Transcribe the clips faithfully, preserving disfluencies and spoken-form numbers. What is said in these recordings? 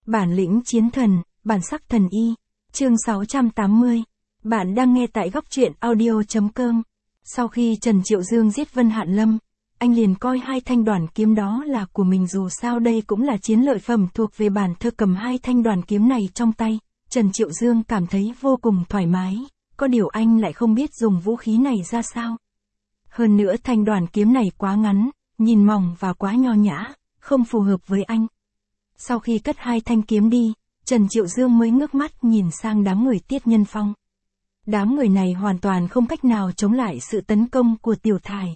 Bản lĩnh chiến thần, bản sắc thần y. Chương sáu trăm tám mươi. Bạn đang nghe tại góc truyện audio chấm com. Sau khi Trần Triệu Dương giết Vân Hạn Lâm, anh liền coi hai thanh đoản kiếm đó là của mình, dù sao đây cũng là chiến lợi phẩm thuộc về bản thơ. Cầm hai thanh đoản kiếm này trong tay, Trần Triệu Dương cảm thấy vô cùng thoải mái, có điều anh lại không biết dùng vũ khí này ra sao. Hơn nữa thanh đoản kiếm này quá ngắn, nhìn mỏng và quá nho nhã, không phù hợp với anh. Sau khi cất hai thanh kiếm đi, Trần Triệu Dương mới ngước mắt nhìn sang đám người Tiết Nhân Phong. Đám người này hoàn toàn không cách nào chống lại sự tấn công của Tiểu Thải.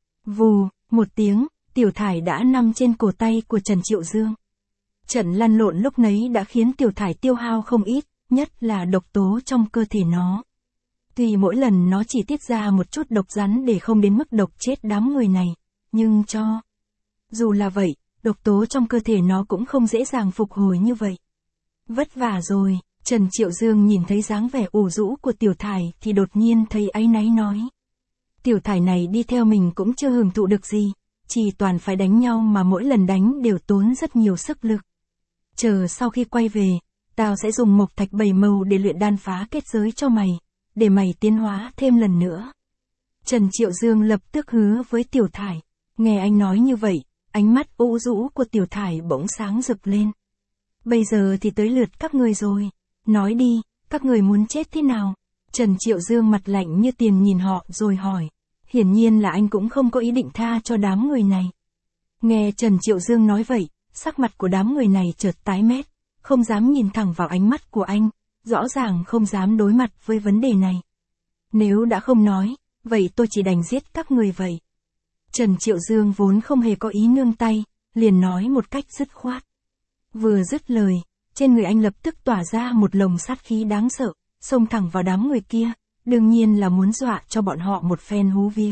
Vù, một tiếng, Tiểu Thải đã nằm trên cổ tay của Trần Triệu Dương. Trận lăn lộn lúc nấy đã khiến Tiểu Thải tiêu hao không ít, nhất là độc tố trong cơ thể nó. Tuy mỗi lần nó chỉ tiết ra một chút độc rắn để không đến mức độc chết đám người này, nhưng cho dù là vậy, độc tố trong cơ thể nó cũng không dễ dàng phục hồi như vậy. Vất vả rồi. Trần Triệu Dương nhìn thấy dáng vẻ ủ rũ của Tiểu Thải thì đột nhiên thấy áy náy nói. Tiểu Thải này đi theo mình cũng chưa hưởng thụ được gì, chỉ toàn phải đánh nhau mà mỗi lần đánh đều tốn rất nhiều sức lực. Chờ sau khi quay về, tao sẽ dùng mộc thạch bảy màu để luyện đan phá kết giới cho mày, để mày tiến hóa thêm lần nữa. Trần Triệu Dương lập tức hứa với Tiểu Thải. Nghe anh nói như vậy, ánh mắt ủ rũ của Tiểu Thải bỗng sáng rực lên. Bây giờ thì tới lượt các người rồi. Nói đi, các người muốn chết thế nào? Trần Triệu Dương mặt lạnh như tiền nhìn họ rồi hỏi. Hiển nhiên là anh cũng không có ý định tha cho đám người này. Nghe Trần Triệu Dương nói vậy, sắc mặt của đám người này chợt tái mét, không dám nhìn thẳng vào ánh mắt của anh, rõ ràng không dám đối mặt với vấn đề này. Nếu đã không nói, vậy tôi chỉ đành giết các người vậy. Trần Triệu Dương vốn không hề có ý nương tay, liền nói một cách dứt khoát. Vừa dứt lời, trên người anh lập tức tỏa ra một lồng sát khí đáng sợ, xông thẳng vào đám người kia, đương nhiên là muốn dọa cho bọn họ một phen hú vía.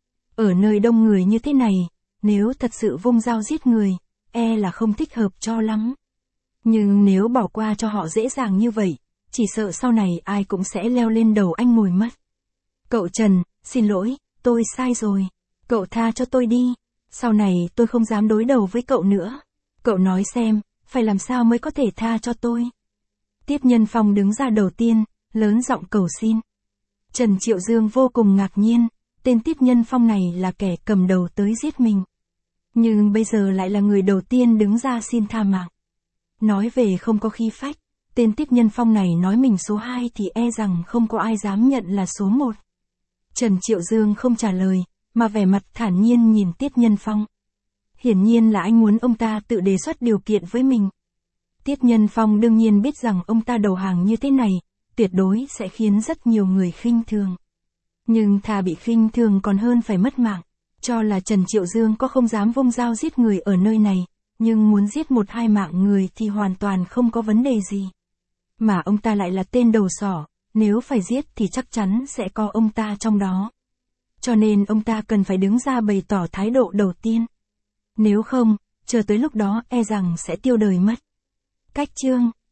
Ở nơi đông người như thế này, nếu thật sự vung dao giết người, e là không thích hợp cho lắm. Nhưng nếu bỏ qua cho họ dễ dàng như vậy, chỉ sợ sau này ai cũng sẽ leo lên đầu anh ngồi mất. Cậu Trần, xin lỗi, tôi sai rồi. Cậu tha cho tôi đi, sau này tôi không dám đối đầu với cậu nữa. Cậu nói xem, phải làm sao mới có thể tha cho tôi? Tiết Nhân Phong đứng ra đầu tiên, lớn giọng cầu xin. Trần Triệu Dương vô cùng ngạc nhiên, tên Tiết Nhân Phong này là kẻ cầm đầu tới giết mình. Nhưng bây giờ lại là người đầu tiên đứng ra xin tha mạng. Nói về không có khí phách, tên Tiết Nhân Phong này nói mình số hai thì e rằng không có ai dám nhận là số một. Trần Triệu Dương không trả lời, mà vẻ mặt thản nhiên nhìn Tiết Nhân Phong. Hiển nhiên là anh muốn ông ta tự đề xuất điều kiện với mình. Tiết Nhân Phong đương nhiên biết rằng ông ta đầu hàng như thế này, tuyệt đối sẽ khiến rất nhiều người khinh thường. Nhưng thà bị khinh thường còn hơn phải mất mạng. Cho là Trần Triệu Dương có không dám vung dao giết người ở nơi này, nhưng muốn giết một hai mạng người thì hoàn toàn không có vấn đề gì. Mà ông ta lại là tên đầu sỏ, nếu phải giết thì chắc chắn sẽ có ông ta trong đó. Cho nên ông ta cần phải đứng ra bày tỏ thái độ đầu tiên. Nếu không, chờ tới lúc đó e rằng sẽ tiêu đời mất. Cách chương